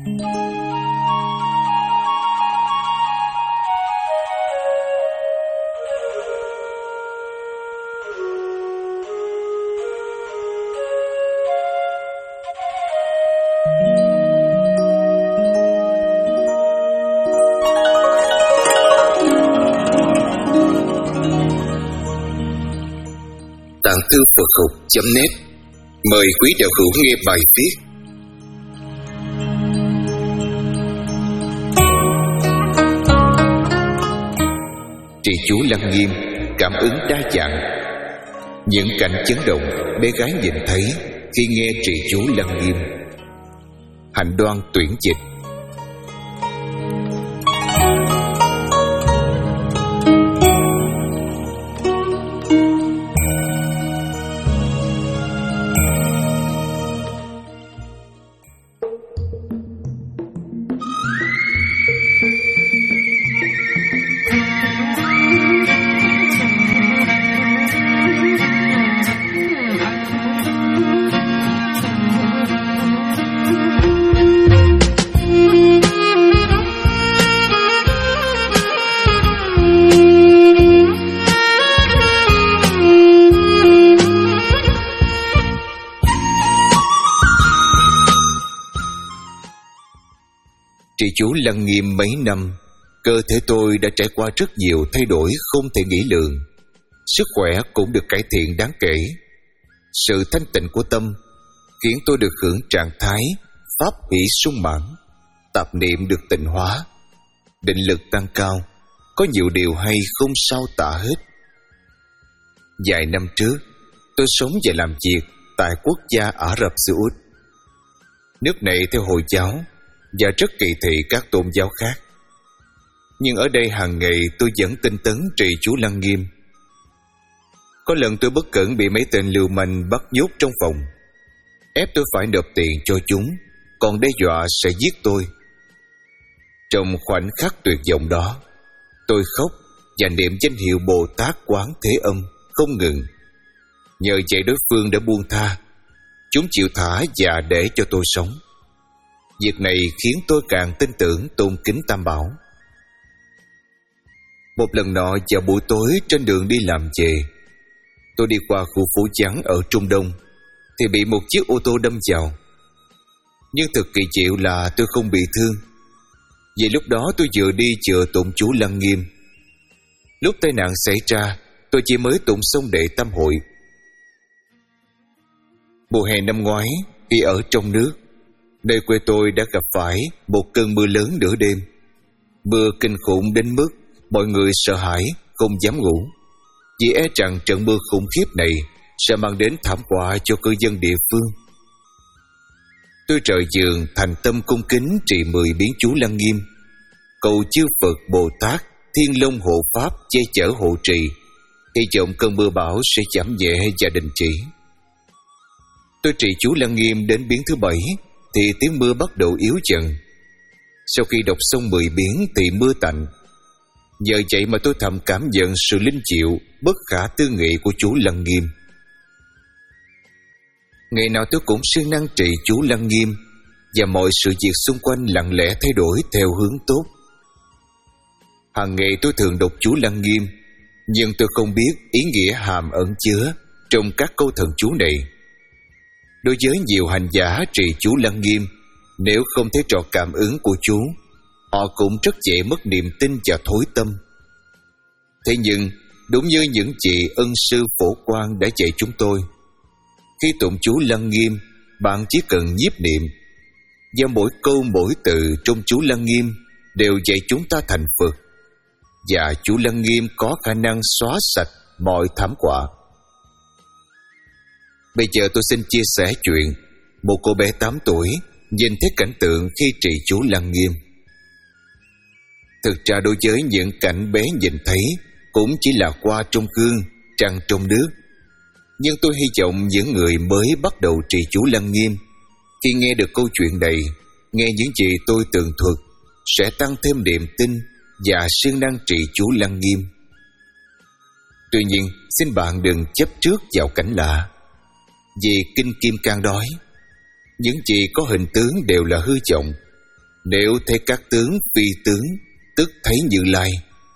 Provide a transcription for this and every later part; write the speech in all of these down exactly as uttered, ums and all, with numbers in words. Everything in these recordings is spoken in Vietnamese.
Tạng thư Phật học chấm net mời quý đạo hữu nghe bài viết Trì chú Lăng Nghiêm, cảm ứng đa dạng. Những cảnh chấn động bé gái nhìn thấy khi nghe trì chú Lăng Nghiêm. Hạnh Đoan tuyển dịch. Trì chú Lăng Nghiêm mấy năm, cơ thể tôi đã trải qua rất nhiều thay đổi không thể nghĩ lường. Sức khỏe cũng được cải thiện đáng kể. Sự thanh tịnh của tâm khiến tôi được hưởng trạng thái pháp hỷ sung mãn, tạp niệm được tịnh hóa, định lực tăng cao. Có nhiều điều hay không sao tả hết. Vài năm trước, tôi sống và làm việc tại quốc gia Ả Rập Xê Út. Nước này theo Hồi giáo và rất kỳ thị các tôn giáo khác. Nhưng ở đây hàng ngày tôi vẫn tinh tấn trì chú Lăng Nghiêm. Có lần tôi bất cẩn bị mấy tên lưu manh bắt nhốt trong phòng, ép tôi phải nộp tiền cho chúng, còn đe dọa sẽ giết tôi. Trong khoảnh khắc tuyệt vọng đó, tôi khóc và niệm danh hiệu Bồ Tát Quán Thế Âm không ngừng. Nhờ vậy đối phương đã buông tha, chúng chịu thả và để cho tôi sống. Việc này khiến tôi càng tin tưởng tôn kính Tam Bảo. Một lần nọ vào buổi tối trên đường đi làm về, tôi đi qua khu phố vắng ở Trung Đông thì bị một chiếc ô tô đâm vào. Nhưng thật kỳ diệu là tôi không bị thương. Vì lúc đó tôi vừa đi vừa tụng chú Lăng Nghiêm. Lúc tai nạn xảy ra, tôi chỉ mới tụng xong đệ tam hội. Mùa hè năm ngoái, khi ở trong nước, nơi quê tôi đã gặp phải một cơn mưa lớn nửa đêm. Mưa kinh khủng đến mức mọi người sợ hãi, không dám ngủ, vì e rằng trận mưa khủng khiếp này sẽ mang đến thảm họa cho cư dân địa phương. Tôi rời giường thành tâm cung kính trì mười biến chú Lăng Nghiêm, cầu chư Phật Bồ Tát Thiên Long hộ pháp che chở hộ trì, hy vọng cơn mưa bão sẽ giảm nhẹ và đình chỉ. Tôi trì chú Lăng Nghiêm đến biến thứ bảy thì tiếng mưa bắt đầu yếu dần. Sau khi đọc xong mười biến thì mưa tạnh. Nhờ vậy mà tôi thầm cảm nhận sự linh diệu bất khả tư nghị của chú Lăng Nghiêm. Ngày nào tôi cũng siêng năng trì chú Lăng Nghiêm, và mọi sự việc xung quanh lặng lẽ thay đổi theo hướng tốt. Hàng ngày tôi thường đọc chú Lăng Nghiêm, nhưng tôi không biết ý nghĩa hàm ẩn chứa trong các câu thần chú này. Đối với nhiều hành giả trì chú Lăng Nghiêm, nếu không thấy trò cảm ứng của chú, họ cũng rất dễ mất niềm tin và thối tâm. Thế nhưng, đúng như những vị ân sư Phổ Quang đã dạy chúng tôi, khi tụng chú Lăng Nghiêm, bạn chỉ cần nhiếp niệm, và mỗi câu mỗi từ trong chú Lăng Nghiêm đều dạy chúng ta thành Phật, và chú Lăng Nghiêm có khả năng xóa sạch mọi thảm họa. Bây giờ tôi xin chia sẻ chuyện một cô bé tám tuổi nhìn thấy cảnh tượng khi trì chú Lăng Nghiêm. Thực ra đối với những cảnh bé nhìn thấy cũng chỉ là hoa trong gương, trăng trong nước. Nhưng tôi hy vọng những người mới bắt đầu trì chú Lăng Nghiêm, khi nghe được câu chuyện này, nghe những gì tôi tường thuật, sẽ tăng thêm niềm tin và siêng năng trì chú Lăng Nghiêm. Tuy nhiên, xin bạn đừng chấp trước vào cảnh lạ. Vì Kinh Kim Cang nói, những gì có hình tướng đều là hư vọng, Nếu thấy các tướng phi tướng, tức thấy Như Lai.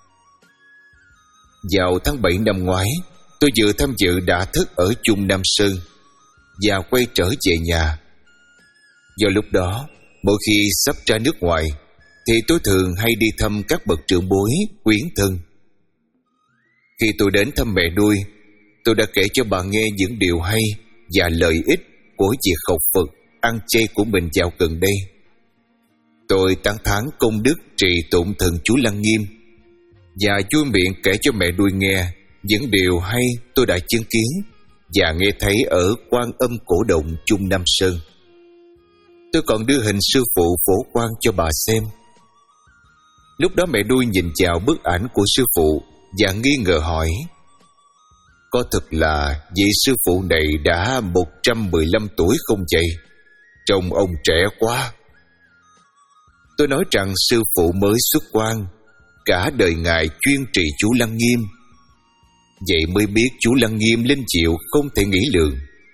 Vào tháng bảy năm ngoái, tôi vừa tham dự đả thức ở Chung Nam Sơn và quay trở về nhà. Do lúc đó, mỗi khi sắp ra nước ngoài thì tôi thường hay đi thăm các bậc trưởng bối, quyến thân. Khi tôi đến thăm mẹ nuôi, tôi đã kể cho bà nghe những điều hay và lợi ích của việc học Phật, ăn chay của mình dạo gần đây. Tôi tán thán công đức trì tụng thần chú Lăng Nghiêm và vui miệng kể cho mẹ nuôi nghe những điều hay tôi đã chứng kiến và nghe thấy ở Quan Âm Cổ Động Chung Nam Sơn. Tôi còn đưa hình sư phụ Phổ Quang cho bà xem. Lúc đó mẹ nuôi nhìn vào bức ảnh của sư phụ và nghi ngờ hỏi: có thật là vị sư phụ này đã một trăm mười lăm tuổi không vậy? Trông ông trẻ quá. Tôi nói rằng sư phụ mới xuất quan, cả đời ngài chuyên trì chú Lăng Nghiêm. Vậy mới biết chú Lăng Nghiêm linh diệu không thể nghĩ lường.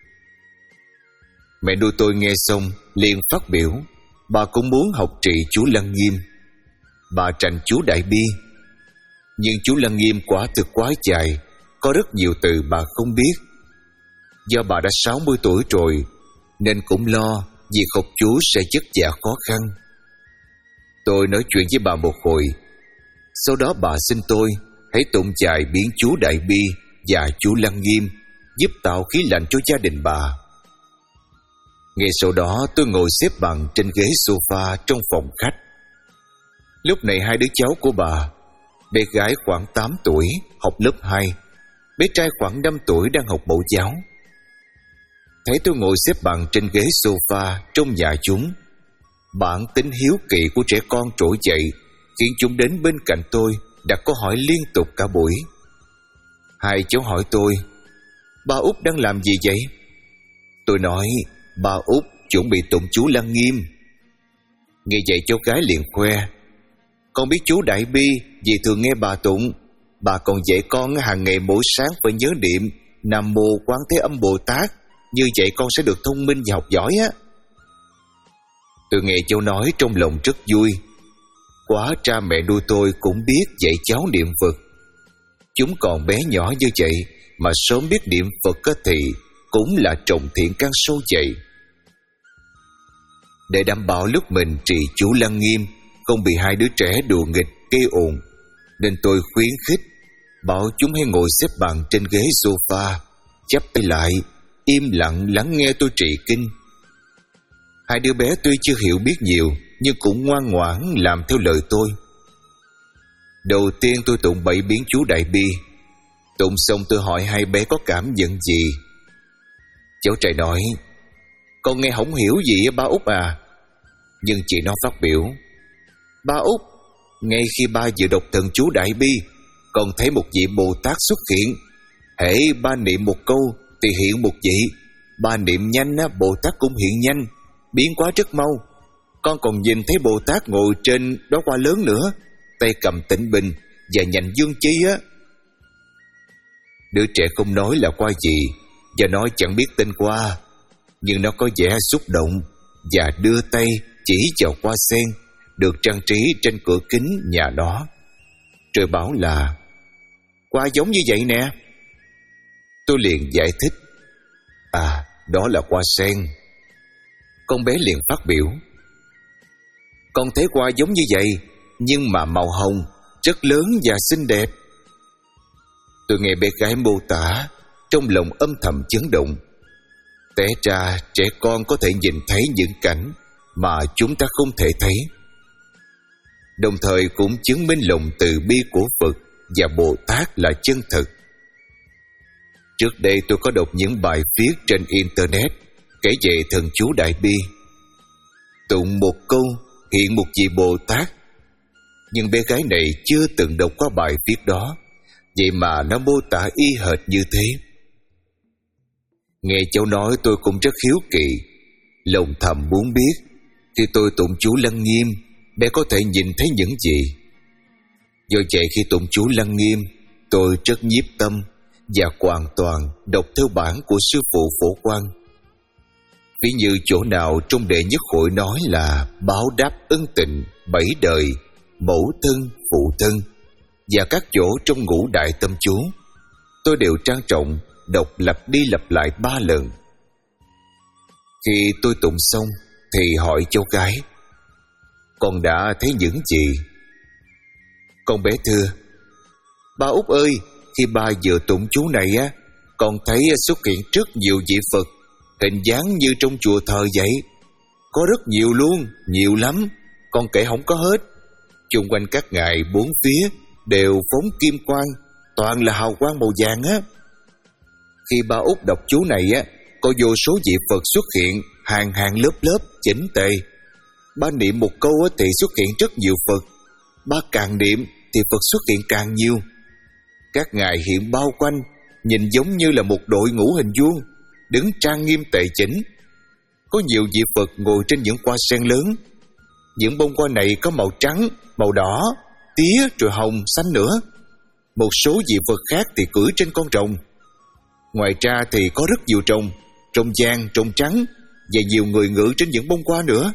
Mẹ nuôi tôi nghe xong liền phát biểu bà cũng muốn học trì chú Lăng Nghiêm. Bà trành chú Đại Bi, nhưng chú Lăng Nghiêm quả thực quá dài, có rất nhiều từ bà không biết. Do bà đã sáu mươi tuổi rồi nên cũng lo việc học chú sẽ vất vả khó khăn. Tôi nói chuyện với bà một hồi, sau đó bà xin tôi hãy tụng dài biến chú Đại Bi và chú Lăng Nghiêm, giúp tạo khí lạnh cho gia đình bà. Ngay sau đó tôi ngồi xếp bằng trên ghế sofa trong phòng khách. Lúc này hai đứa cháu của bà, bé gái khoảng tám tuổi học lớp hai, bé trai khoảng năm tuổi đang học mẫu giáo. Thấy tôi ngồi xếp bằng trên ghế sofa trong nhà chúng, bản tính hiếu kỳ của trẻ con trỗi dậy, khiến chúng đến bên cạnh tôi đặt câu hỏi liên tục cả buổi. Hai cháu hỏi tôi: ba Út đang làm gì vậy? Tôi nói: ba Út chuẩn bị tụng chú Lăng Nghiêm. Nghe vậy cháu gái liền khoe: con biết chú Đại Bi vì thường nghe bà tụng. Bà còn dạy con hàng ngày mỗi sáng phải nhớ niệm Nam Mô Quán Thế Âm Bồ Tát, như vậy con sẽ được thông minh và học giỏi á. Tôi nghe cháu nói trong lòng rất vui. Quá cha mẹ nuôi tôi cũng biết dạy cháu niệm Phật. Chúng còn bé nhỏ như vậy mà sớm biết niệm Phật thì cũng là trồng thiện căn sâu dày. Để đảm bảo lúc mình trì chú Lăng Nghiêm không bị hai đứa trẻ đùa nghịch gây ồn, nên tôi khuyến khích bảo chúng hãy ngồi xếp bằng trên ghế sofa, chắp tay lại, im lặng lắng nghe tôi trì kinh. Hai đứa bé tuy chưa hiểu biết nhiều nhưng cũng ngoan ngoãn làm theo lời tôi. Đầu tiên tôi tụng bảy biến chú Đại Bi. Tụng xong tôi hỏi hai bé có cảm nhận gì. Cháu trai nói: con nghe không hiểu gì ba Út à. Nhưng chị nó phát biểu: ba Út, ngay khi ba vừa đọc thần chú Đại Bi, còn thấy một vị Bồ Tát xuất hiện. Hễ ba niệm một câu thì hiện một vị. Ba niệm nhanh á, Bồ Tát cũng hiện nhanh, biến hóa rất mau. Con còn nhìn thấy Bồ Tát ngồi trên đó hoa lớn nữa, tay cầm tịnh bình và nhành dương chi á. Đứa trẻ không nói là hoa gì và nói chẳng biết tên hoa, nhưng nó có vẻ xúc động và đưa tay chỉ vào hoa sen được trang trí trên cửa kính nhà nó, rồi bảo là hoa giống như vậy nè. Tôi liền giải thích: à, đó là hoa sen. Con bé liền phát biểu: con thấy hoa giống như vậy, nhưng mà màu hồng, rất lớn và xinh đẹp. Tôi nghe bé gái mô tả, trong lòng âm thầm chấn động. Té ra trẻ con có thể nhìn thấy những cảnh mà chúng ta không thể thấy, đồng thời cũng chứng minh lòng từ bi của Phật và Bồ Tát là chân thực. Trước đây tôi có đọc những bài viết trên Internet kể về thần chú Đại Bi. Tụng một câu hiện một vị Bồ Tát, nhưng bé gái này chưa từng đọc qua bài viết đó, vậy mà nó mô tả y hệt như thế. Nghe cháu nói tôi cũng rất hiếu kỳ, lòng thầm muốn biết khi tôi tụng chú Lăng Nghiêm, bé có thể nhìn thấy những gì. Do vậy khi tụng chú Lăng Nghiêm, tôi rất nhiếp tâm và hoàn toàn đọc theo bản của sư phụ Phổ Quang. Ví như chỗ nào trong đệ nhất hội nói là báo đáp ân tình bảy đời, mẫu thân, phụ thân, và các chỗ trong ngũ đại tâm chú, tôi đều trang trọng đọc lặp đi lặp lại ba lần. Khi tôi tụng xong thì hỏi cháu gái: con đã thấy những gì? Con bé thưa: ba Út ơi, khi ba vừa tụng chú này á, con thấy xuất hiện rất nhiều vị Phật, hình dáng như trong chùa thờ vậy. Có rất nhiều luôn, nhiều lắm, con kể không có hết. Chung quanh các ngài bốn phía đều phóng kim quang, toàn là hào quang màu vàng á. Khi ba Út đọc chú này á, có vô số vị Phật xuất hiện, hàng hàng lớp lớp chỉnh tề. Ba niệm một câu á thì xuất hiện rất nhiều Phật, ba càng niệm thì Phật xuất hiện càng nhiều. Các ngài hiện bao quanh, nhìn giống như là một đội ngũ hình vuông, đứng trang nghiêm tề chỉnh. Có nhiều vị Phật ngồi trên những hoa sen lớn. Những bông hoa này có màu trắng, màu đỏ, tía rồi hồng, xanh nữa. Một số vị Phật khác thì cưỡi trên con rồng. Ngoài ra thì có rất nhiều rồng, rồng vàng, rồng trắng, và nhiều người ngự trên những bông hoa nữa.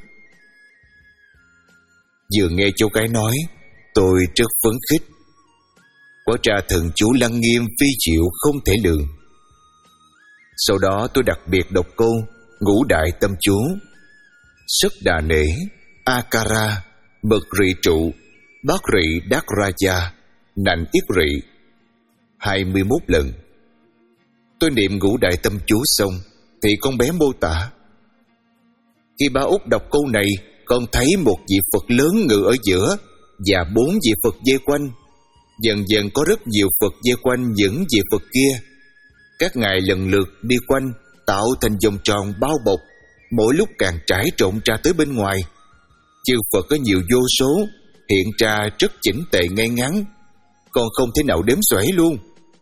Vừa nghe cháu gái nói, tôi rất phấn khích. Quả ra thần chú Lăng Nghiêm phi diệu không thể lường. Sau đó tôi đặc biệt đọc câu ngũ đại tâm chú: Sức đà nể, Akara, mật rị trụ, bát rị đát raja, nành yết rị hai mươi mốt lần. Tôi niệm ngũ đại tâm chú xong thì con bé mô tả: khi ba Út đọc câu này, con thấy một vị Phật lớn ngự ở giữa và bốn vị Phật vây quanh. Dần dần có rất nhiều Phật vây quanh những vị Phật kia. Các ngài lần lượt đi quanh, tạo thành vòng tròn bao bọc, mỗi lúc càng trải rộng ra tới bên ngoài. Chư Phật có nhiều vô số, hiện ra rất chỉnh tề ngay ngắn, còn không thể nào đếm xuể luôn.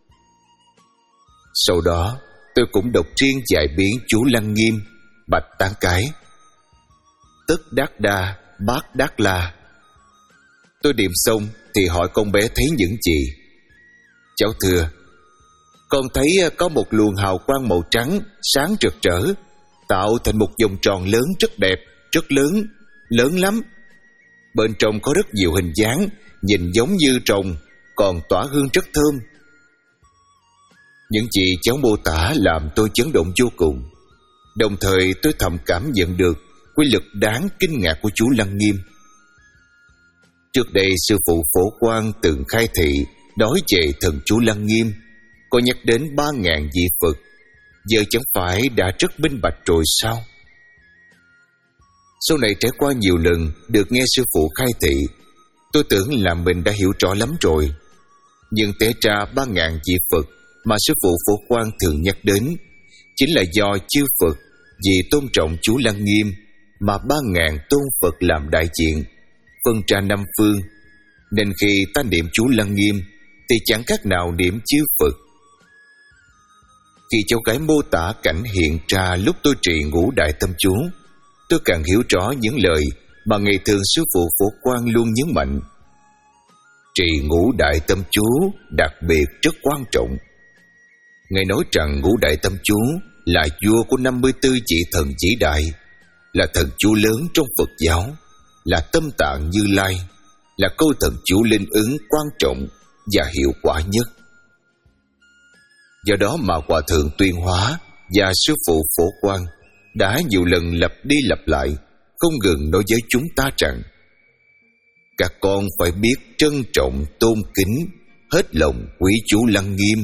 Sau đó tôi cũng đọc riêng vài biến chú Lăng Nghiêm, bạch tán cái: Tất đát đa, bát đát la. Tôi niệm xong thì hỏi con bé thấy những gì. Cháu thưa: con thấy có một luồng hào quang màu trắng sáng rực rỡ, tạo thành một vòng tròn lớn rất đẹp, rất lớn, lớn lắm. Bên trong có rất nhiều hình dáng, nhìn giống như rồng, còn tỏa hương rất thơm. Những gì cháu mô tả làm tôi chấn động vô cùng. Đồng thời tôi thầm cảm nhận được quy lực đáng kinh ngạc của chú Lăng Nghiêm. Trước đây sư phụ Phổ Quang từng khai thị nói về thần chú Lăng Nghiêm, có nhắc đến ba ngàn vị Phật. Giờ chẳng phải đã rất minh bạch rồi sao? Sau này trải qua nhiều lần được nghe sư phụ khai thị, tôi tưởng là mình đã hiểu rõ lắm rồi. Nhưng té ra ba ngàn vị Phật mà sư phụ Phổ Quang thường nhắc đến chính là do chư Phật vì tôn trọng chú Lăng Nghiêm mà ba ngàn tôn Phật làm đại diện, phân ra năm phương. Nên khi ta niệm chú Lăng Nghiêm thì chẳng khác nào niệm chư Phật. Khi cháu gái mô tả cảnh hiện ra lúc tôi trì ngũ đại tâm chú, tôi càng hiểu rõ những lời mà ngày thường sư phụ Phổ Quang luôn nhấn mạnh. Trì ngũ đại tâm chú đặc biệt rất quan trọng. Ngài nói rằng ngũ đại tâm chú là vua của năm mươi tư vị thần vĩ đại, là thần chú lớn trong Phật giáo, là tâm tạng Như Lai, là câu thần chú linh ứng quan trọng và hiệu quả nhất. Do đó mà Hòa Thượng Tuyên Hóa và sư phụ Phổ Quang đã nhiều lần lặp đi lặp lại, không ngừng nói với chúng ta rằng các con phải biết trân trọng tôn kính, hết lòng quý chú Lăng Nghiêm.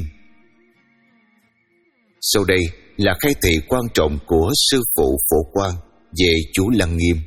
Sau đây là khai thị quan trọng của sư phụ Phổ Quang về chú Lăng Nghiêm.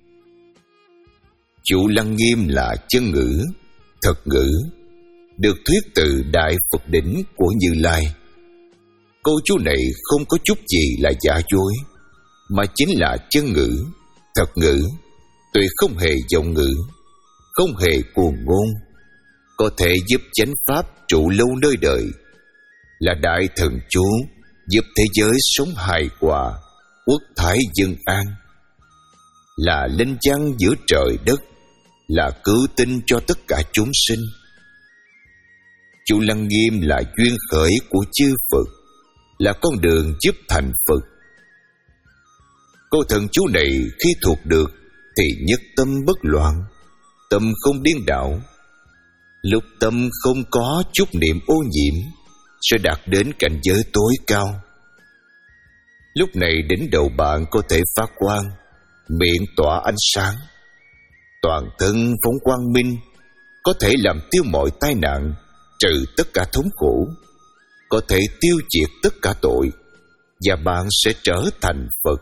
Chú Lăng Nghiêm là chân ngữ, thật ngữ, được thuyết từ Đại Phật Đỉnh của Như Lai. Câu chú này không có chút gì là giả dối, mà chính là chân ngữ, thật ngữ, tuyệt không hề vọng ngữ, không hề cuồng ngôn, có thể giúp chánh pháp trụ lâu nơi đời, là đại thần chú giúp thế giới sống hài hòa, quốc thái dân an, là linh chăng giữa trời đất, là cứu tinh cho tất cả chúng sinh. Chú Lăng Nghiêm là duyên khởi của chư Phật, là con đường giúp thành Phật. Cô thần chú này khi thuộc được thì nhất tâm bất loạn, tâm không điên đảo. Lúc tâm không có chút niệm ô nhiễm, sẽ đạt đến cảnh giới tối cao. Lúc này đỉnh đầu bạn có thể phát quang, miệng tỏa ánh sáng, toàn thân phóng quang minh, có thể làm tiêu mọi tai nạn, trừ tất cả thống khổ, có thể tiêu diệt tất cả tội, và bạn sẽ trở thành Phật.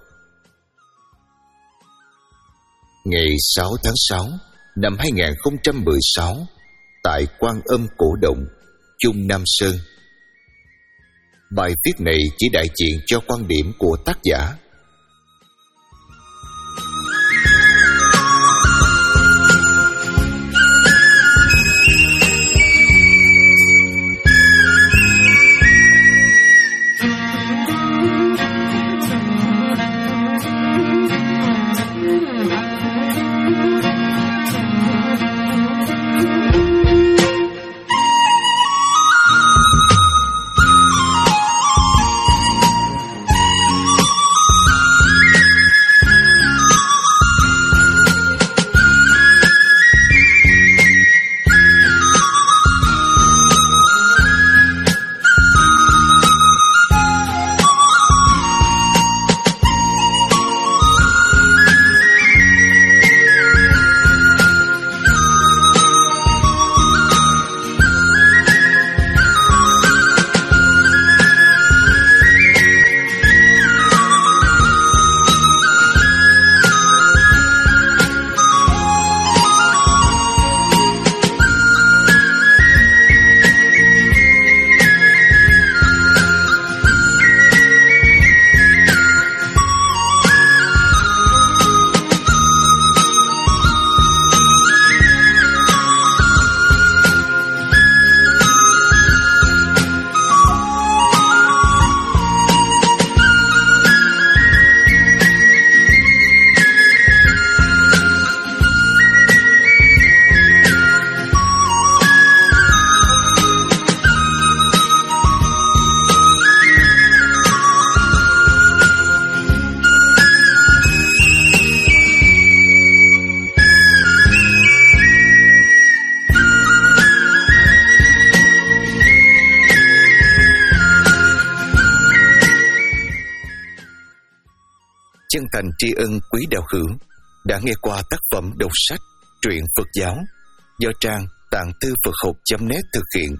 Ngày sáu tháng sáu năm hai nghìn không trăm mười sáu, tại Quan Âm Cổ Động, Trung Nam Sơn. Bài viết này chỉ đại diện cho quan điểm của tác giả. Chân thành tri ân quý đạo hữu đã nghe qua tác phẩm đọc sách truyện Phật giáo do trang tạng thư Phật học chấm net thực hiện.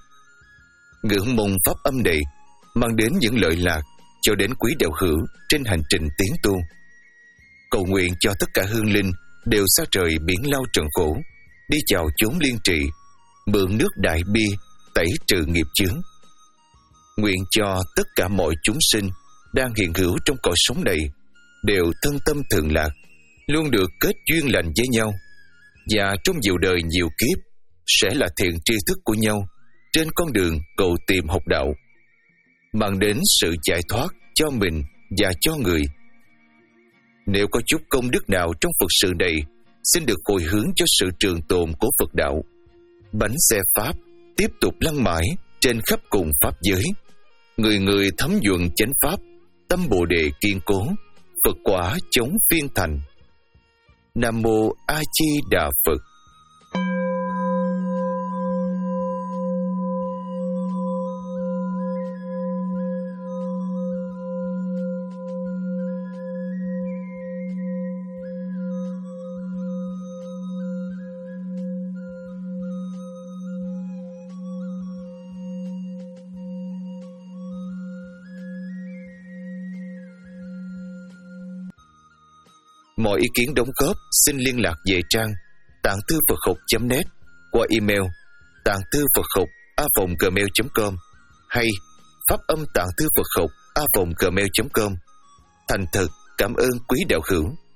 Ngưỡng mong pháp âm này mang đến những lợi lạc cho đến quý đạo hữu trên hành trình tiến tu. Cầu nguyện cho tất cả hương linh đều xa trời biển lao trần khổ, đi vào chốn liên trì, mượn nước đại bi tẩy trừ nghiệp chướng. Nguyện cho tất cả mọi chúng sinh đang hiện hữu trong cõi sống này đều thân tâm thường lạc, luôn được kết duyên lành với nhau, và trong nhiều đời nhiều kiếp sẽ là thiện tri thức của nhau trên con đường cầu tìm học đạo, mang đến sự giải thoát cho mình và cho người. Nếu có chút công đức nào trong Phật sự này, xin được hồi hướng cho sự trường tồn của Phật đạo. Bánh xe Pháp tiếp tục lăn mãi trên khắp cùng Pháp giới, người người thấm nhuận chánh Pháp, tâm Bồ Đề kiên cố, Phật quả chống phiên thành. Nam Mô A Di Đà Phật. Mọi ý kiến đóng góp xin liên lạc về trang tạng thư Phật học chấm net qua email tạng thư Phật học a còng gmail chấm com hay pháp âm tạng thư Phật học a còng gmail chấm com. Thành thật cảm ơn quý đạo hữu.